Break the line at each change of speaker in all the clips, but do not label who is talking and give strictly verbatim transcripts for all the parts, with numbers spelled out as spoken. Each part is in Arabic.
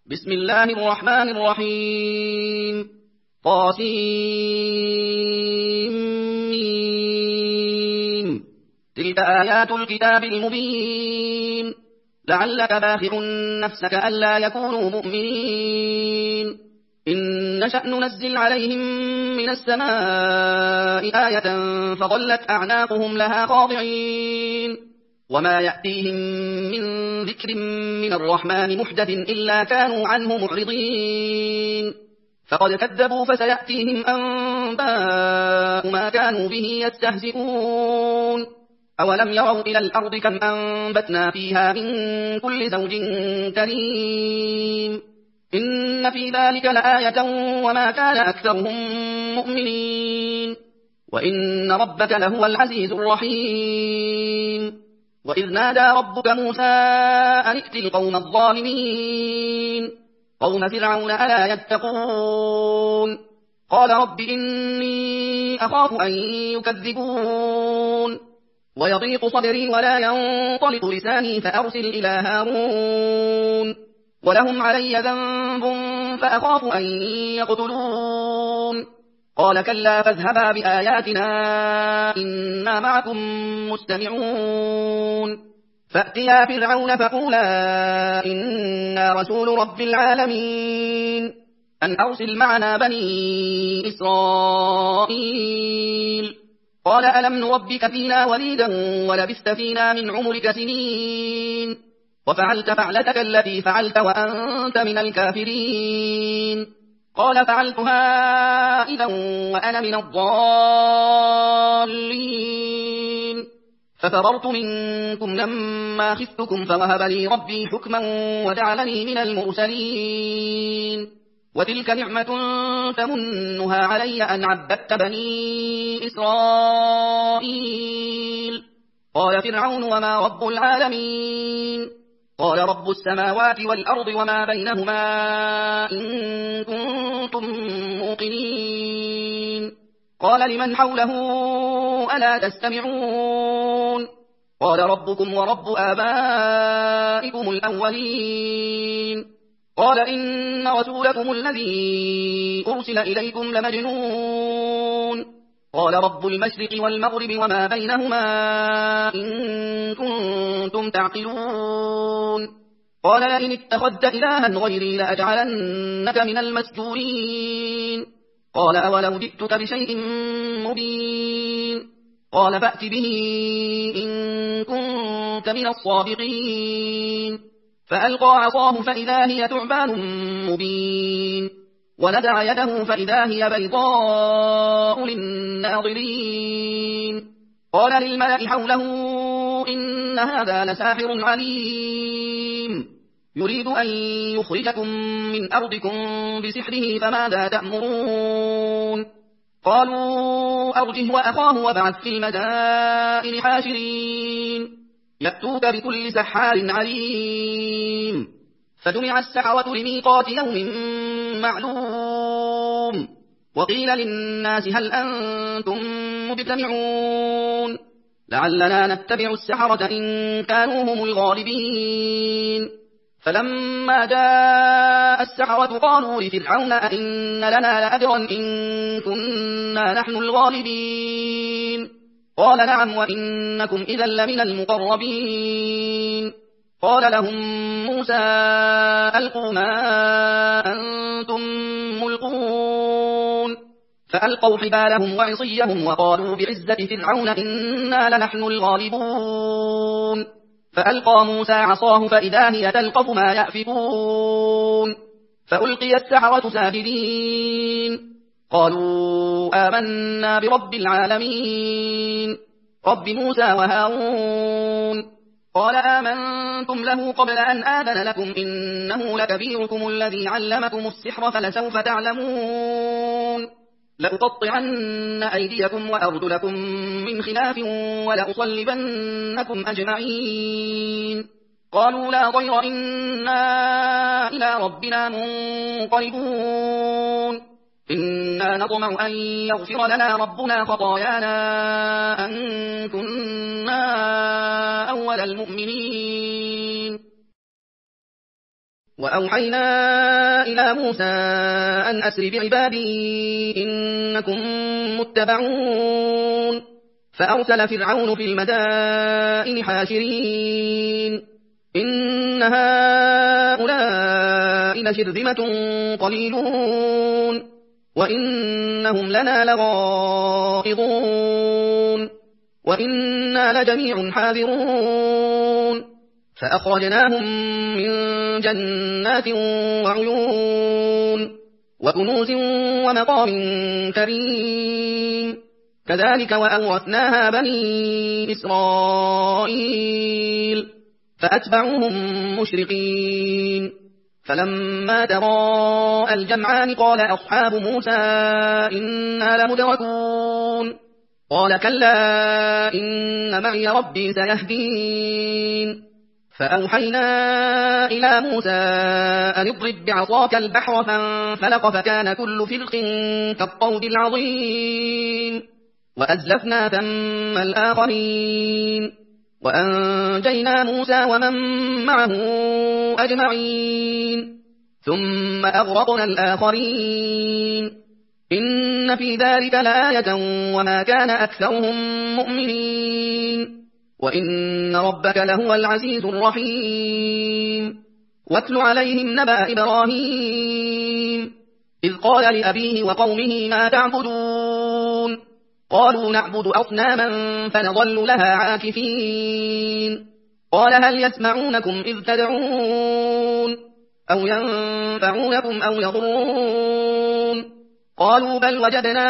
بسم الله الرحمن الرحيم طاسيم تلك آيات الكتاب المبين لعلك باخع نفسك ألا يكونوا مؤمنين إن نشأ ننزل عليهم من السماء آية فظلت أعناقهم لها خاضعين وما يأتيهم من ذكر من الرحمن محدث إلا كانوا عنه معرضين فقد كذبوا فسيأتيهم أنباء ما كانوا به يستهزئون أولم يروا إلى الأرض كم أنبتنا فيها من كل زوج كريم إن في ذلك لآية وما كان أكثرهم مؤمنين وإن ربك لهو العزيز الرحيم وإذ نادى ربك موسى أن ائت القوم الظالمين قوم فرعون ألا يتقون قال رب إني أخاف أن يكذبون ويضيق صدري ولا ينطلق لساني فأرسل إلى هارون ولهم علي ذنب فأخاف أن يقتلون قال كلا فاذهبا بآياتنا إنا معكم مستمعون فأتيا فرعون فقولا إنا رسول رب العالمين أن أرسل معنا بني إسرائيل قال ألم نربك فينا وليدا ولبثت فينا من عمرك سنين وفعلت فعلتك التي فعلت وأنت من الكافرين قال فعلتها إذا وأنا من الضالين ففررت منكم لما خفتكم فوهب لي ربي حكما وجعلني من المرسلين وتلك نعمة تمنها علي أن عبدت بني إسرائيل قال فرعون وما رب العالمين قال رب السماوات والأرض وما بينهما إن كنتم موقنين قال لمن حوله ألا تستمعون قال ربكم ورب آبائكم الأولين قال إن رسولكم الذي أرسل إليكم لمجنون قال رب المشرق والمغرب وما بينهما إن كنتم تعقلون قال لئن اتخذت إلها غيري لأجعلنك من المسجونين قال أولو جئتك بشيء مبين قال فأت به إن كنت من الصادقين فألقى عصاه فإذا هي ثعبان مبين ونزع يده فإذا هي بيضاء للناظرين قال للملأ حوله إن هذا لساحر عليم يريد أن يخرجكم من أرضكم بسحره فماذا تأمرون قالوا أرجه وأخاه وابعث في المدائن حاشرين يأتوك بكل سحار عليم فجمع السحرة لميقات يوم معلوم وقيل للناس هل أنتم مجتمعون لعلنا نتبع السحرة إن كانوا هم الغالبين فلما جاء السحرة قالوا لفرعون أئن لنا لأجرا إن كنا نحن الغالبين قال نعم وإنكم إذا لمن المقربين قال لهم موسى ألقوا ما أنتم ملقون فألقوا حبالهم وعصيهم وقالوا بعزة فرعون إنا لنحن الغالبون فألقى موسى عصاه فإذا هي تلقف ما يأفكون فألقي السحرة ساجدين قالوا آمنا برب العالمين رب موسى وهارون قال آمنتم له قبل أن آذن لكم إنه لكبيركم الذي علمكم السحر فلسوف تعلمون لأقطعن أيديكم وأرجلكم من خلاف ولأصلبنكم أجمعين قالوا لا ضير إنا إلى ربنا منقلبون إنا نطمع أن يغفر لنا ربنا خطايانا أن كنا أول المؤمنين وأوحينا إلى موسى أن أسر بعبادي إنكم متبعون فأرسل فرعون في المدائن حاشرين إن هؤلاء لشرذمة قليلون وإنهم لنا لغائظون وإنا لجميع حاذرون فأخرجناهم من جنات وعيون وكنوز ومقام كريم كذلك وأورثناها بني إسرائيل فأتبعوهم مشرقين فلما تراءى الجمعان قال أصحاب موسى إنا لمدركون قال كلا إن معي ربي سيهدين فأوحينا إلى موسى أن اضرب بعصاك البحر فانفلق فكان كل فرق كالطود العظيم وأزلفنا ثم الآخرين وأنجينا موسى ومن معه أجمعين ثم أغرقنا الآخرين إن في ذلك لآية وما كان أكثرهم مؤمنين وإن ربك لهو العزيز الرحيم واتل عليهم نبأ إبراهيم إذ قال لأبيه وقومه ما تعبدون قالوا نعبد أصناما فنظل لها عاكفين قال هل يسمعونكم إذ تدعون أو ينفعونكم أو يضرون قالوا بل وجدنا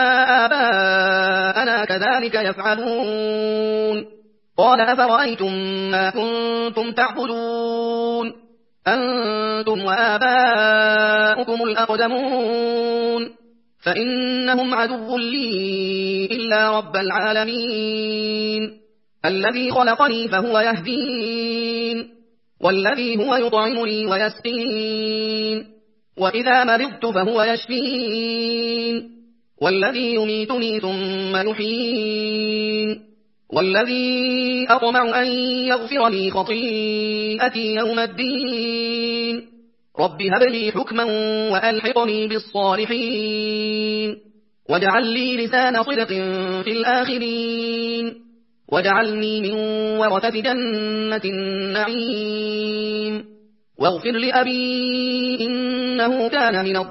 آباءنا كذلك يفعلون قال أفرأيتم ما كنتم تعبدون أنتم وآباؤكم الأقدمون فإنهم عدو لي إلا رب العالمين الذي خلقني فهو يهدين والذي هو يطعمني ويسقين وإذا مرضت فهو يشفين والذي يميتني ثم يحيين والذي أطمع أن يغفر لي خطيئتي يوم الدين رب هب لي حكما وألحقني بالصالحين واجعل لي لسان صدق في الآخرين واجعلني من ورثة جنة النعيم واغفر لأبي إنه كان من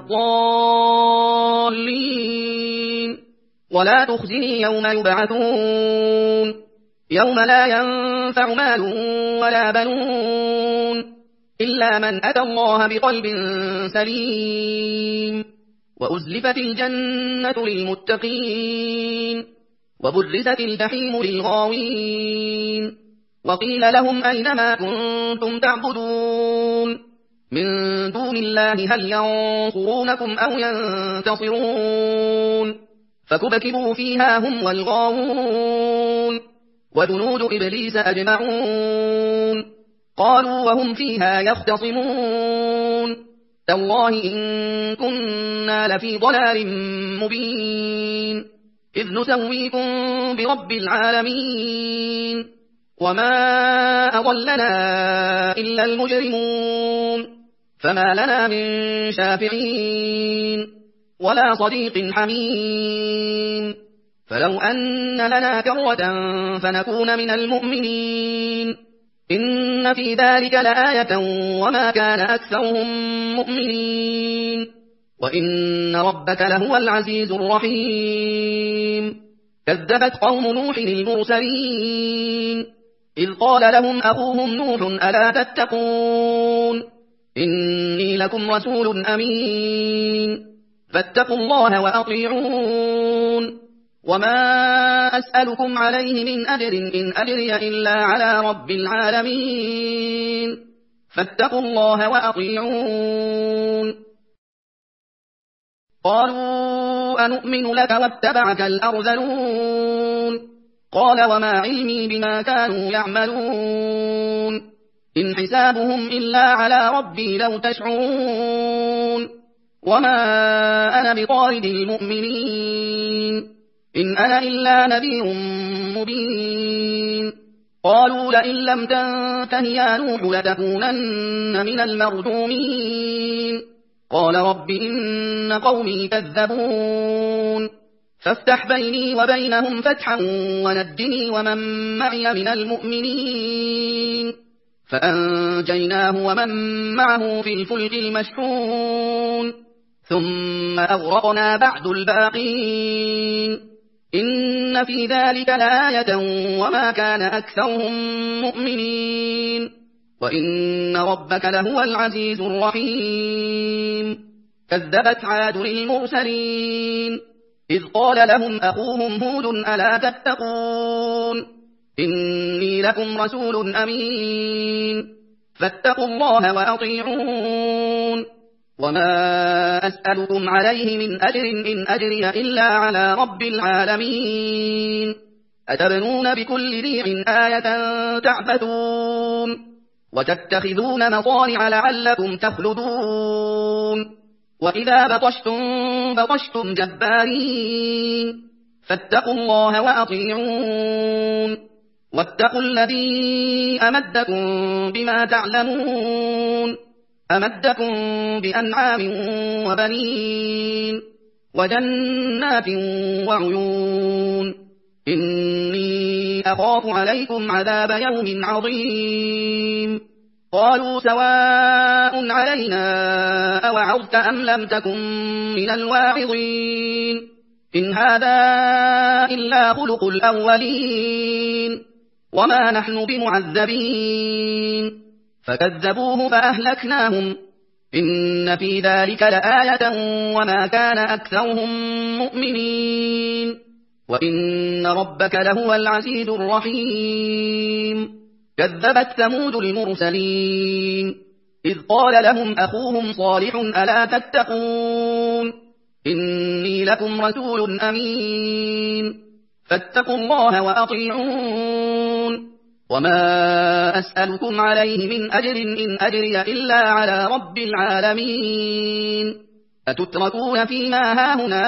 الضالين ولا تخزني يوم يبعثون يوم لا ينفع مال ولا بنون إلا من أتى الله بقلب سليم وأزلفت الجنة للمتقين وبرزت الجحيم للغاوين وقيل لهم أين ما كنتم تعبدون من دون الله هل ينصرونكم أو ينتصرون فكبكبوا فيها هم والغاوون وجنود إبليس أجمعون قالوا وهم فيها يختصمون تالله إن كنا لفي ضلال مبين إذ نسويكم برب العالمين وما أضلنا إلا المجرمون فما لنا من شافعين ولا صديق حميم فلو أن لنا كرة فنكون من المؤمنين إن في ذلك لآية وما كان أكثرهم مؤمنين وإن ربك لهو العزيز الرحيم كذبت قوم نوح المرسلين إذ قال لهم أخوهم نوح ألا تتقون إني لكم رسول أمين فاتقوا الله وأطيعون وما أسألكم عليه من أجر إن أجري إلا على رب العالمين فاتقوا الله وأطيعون قالوا أنؤمن لك واتبعك الأرذلون قال وما علمي بما كانوا يعملون إن حسابهم إلا على ربي لو تشعرون وما أنا بطارد المؤمنين إن أنا إلا نذير مبين قالوا لئن لم تنته يا نوح لتكونن من المرجومين قال رب إن قومي كذبون فافتح بيني وبينهم فتحا ونجني ومن معي من المؤمنين فأنجيناه ومن معه في الفلك المشحون ثم أغرقنا بعد الباقين إن في ذلك لآية وما كان أكثرهم مؤمنين وإن ربك لهو العزيز الرحيم كذبت عاد للمرسلين إذ قال لهم أخوهم هود ألا تتقون إني لكم رسول أمين فاتقوا الله وأطيعون وما أسألكم عليه من أجر إن أجري إلا على رب العالمين أتبنون بكل ريع آية تعبثون وتتخذون مصانع لعلكم تخلدون وإذا بطشتم بطشتم جبارين فاتقوا الله وأطيعون واتقوا الذي أمدكم بما تعلمون أمدكم بأنعام وبنين وجنات وعيون إني أخاف عليكم عذاب يوم عظيم قالوا سواء علينا أوعظت أم لم تكن من الواعظين إن هذا إلا خلق الأولين وما نحن بمعذبين فكذبوه فأهلكناهم إن في ذلك لآية وما كان أكثرهم مؤمنين وإن ربك لهو العزيز الرحيم كذبت ثمود المرسلين إذ قال لهم أخوهم صالح ألا تتقون إني لكم رسول أمين فاتقوا الله وأطيعون وما أسألكم عليه من أجر إن أجري إلا على رب العالمين أتتركون فيما هاهنا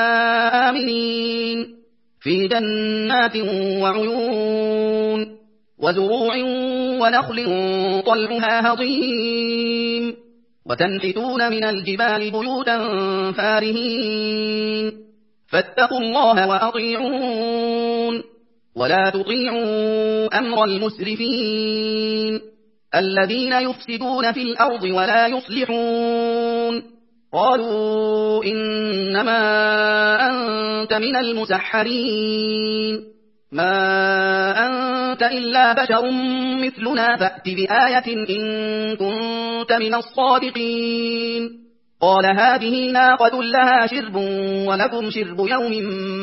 آمنين في جنات وعيون وزروع ونخل طلعها هضيم وتنحتون من الجبال بيوتا فارهين فاتقوا الله وأطيعون ولا تطيعوا أمر المسرفين الذين يفسدون في الأرض ولا يصلحون قالوا إنما أنت من المسحرين ما أنت إلا بشر مثلنا فأت بآية إن كنت من الصادقين قال هذه ناقة لها شرب ولكم شرب يوم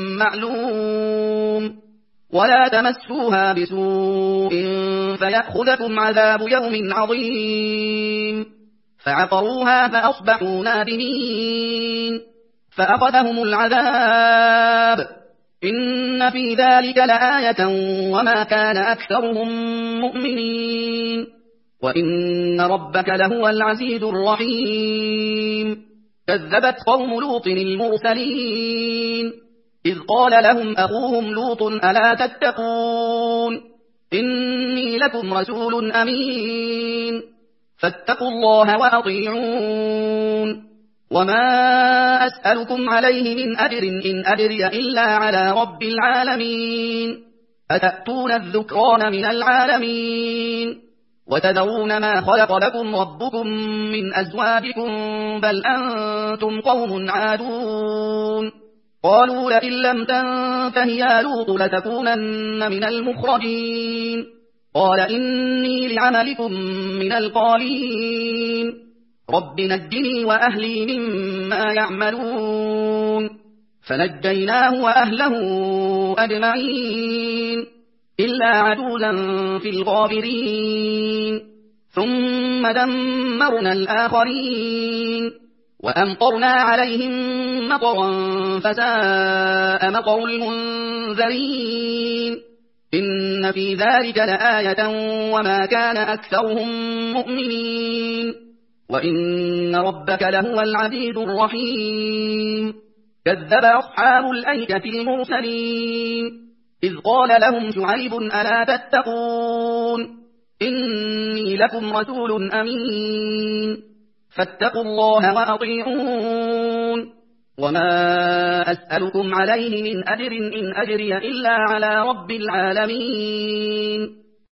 معلوم ولا تمسوها بسوء فيأخذكم عذاب يوم عظيم فعقروها فأصبحوا نادمين فأخذهم العذاب إن في ذلك لآية وما كان أكثرهم مؤمنين وإن ربك لهو العزيز الرحيم كذبت قوم لوط المرسلين إذ قال لهم أخوهم لوط ألا تتقون إني لكم رسول أمين فاتقوا الله وأطيعون وما أسألكم عليه من أجر إن أجري إلا على رب العالمين أتأتون الذكران من العالمين وتذرون ما خلق لكم ربكم من أزواجكم بل أنتم قوم عادون قالوا لئن لم تنته يا لوط لتكونن من المخرجين قال إني لعملكم من القالين رب نجني وأهلي مما يعملون فنجيناه وأهله أجمعين إلا عجوزا في الغابرين ثم دمرنا الآخرين وأمطرنا عليهم مطرا فساء مطر المنذرين إن في ذلك لآية وما كان أكثرهم مؤمنين وإن ربك لهو العزيز الرحيم كذب أصحاب الأيكة المرسلين إذ قال لهم شعيب ألا تتقون إني لكم رسول أمين فاتقوا الله وأطيعون وما أسألكم عليه من أجر إن أجري إلا على رب العالمين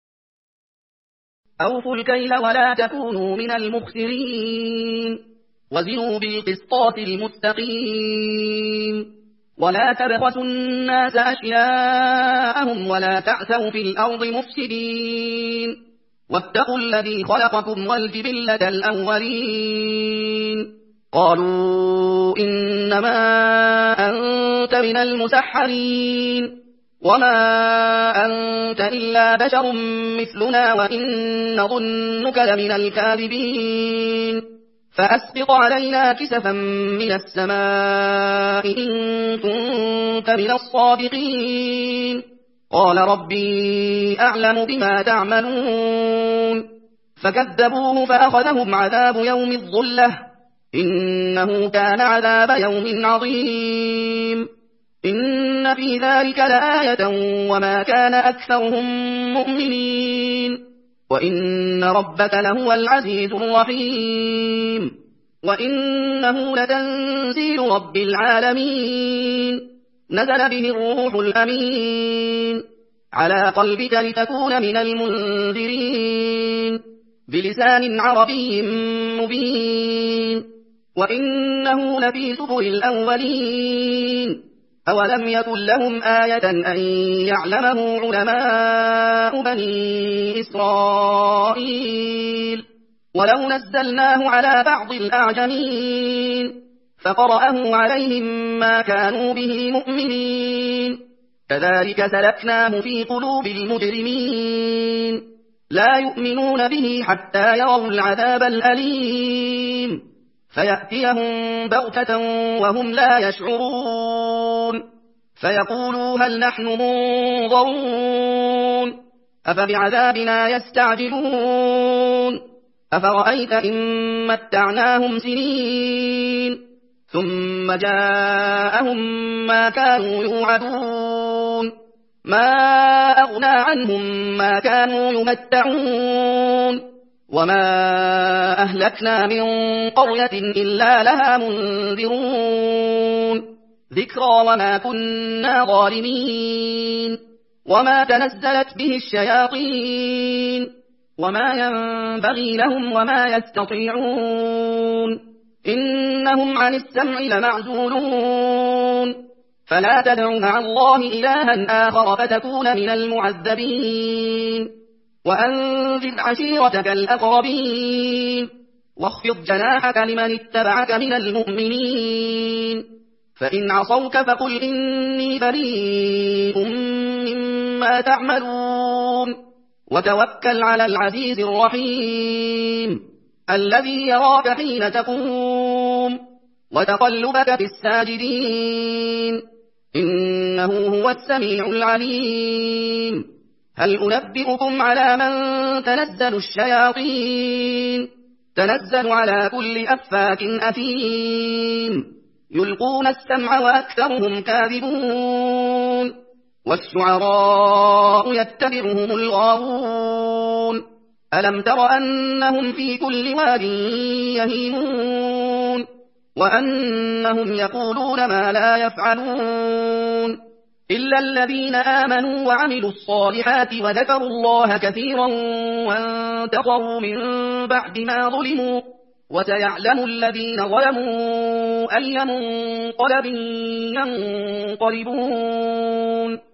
أوفوا الكيل ولا تكونوا من المخسرين وزنوا بالقسطاس المستقيم ولا تبخسوا الناس أشياءهم ولا تعثوا في الأرض مفسدين واتقوا الذي خلقكم والجبلة الأولين قالوا إنما أنت من المسحرين وما أنت إلا بشر مثلنا وإن نظنك لمن الكاذبين فأسقط علينا كسفا من السماء إن كنت من الصادقين قال ربي أعلم بما تعملون فكذبوه فأخذهم عذاب يوم الظلة إنه كان عذاب يوم عظيم إن في ذلك لآية وما كان أكثرهم مؤمنين وإن ربك لهو العزيز الرحيم وإنه لتنزيل رب العالمين نزل به الروح الأمين على قلبك لتكون من المنذرين بلسان عربي مبين وإنه لفي زبر الأولين أولم يكن لهم آية أن يعلمه علماء بني إسرائيل ولو نزلناه على بعض الأعجمين فقرأه عليهم ما كانوا به مؤمنين كذلك سلكناه في قلوب المجرمين لا يؤمنون به حتى يروا العذاب الأليم فيأتيهم بغتة وهم لا يشعرون فيقولوا هل نحن منظرون أفبعذابنا يستعجلون أفرأيت إن متعناهم سنين ثم جاءهم ما كانوا يوعدون ما أغنى عنهم ما كانوا يمتعون وما أهلكنا من قرية إلا لها منذرون ذكرى وما كنا ظالمين وما تنزلت به الشياطين وما ينبغي لهم وما يستطيعون إنهم عن السمع لمعزولون فلا تدع مع الله إلها آخر فتكون من المعذبين وأنذر عشيرتك الأقربين واخفض جناحك لمن اتبعك من المؤمنين فإن عصوك فقل إني بريء مما تعملون وتوكل على العزيز الرحيم الذي يراك حين تقوم وتقلبك في الساجدين إنه هو السميع العليم هل أنبئكم على من تنزل الشياطين تنزل على كل أفاك أثيم يلقون السمع وأكثرهم كاذبون والشعراء يتبعهم الغاوون ألم تر أنهم في كل واد يهيمون وأنهم يقولون ما لا يفعلون إلا الذين آمنوا وعملوا الصالحات وذكروا الله كثيرا وانتصروا من بعد ما ظلموا وسيعلم الذين ظلموا أي منقلب ينقلبون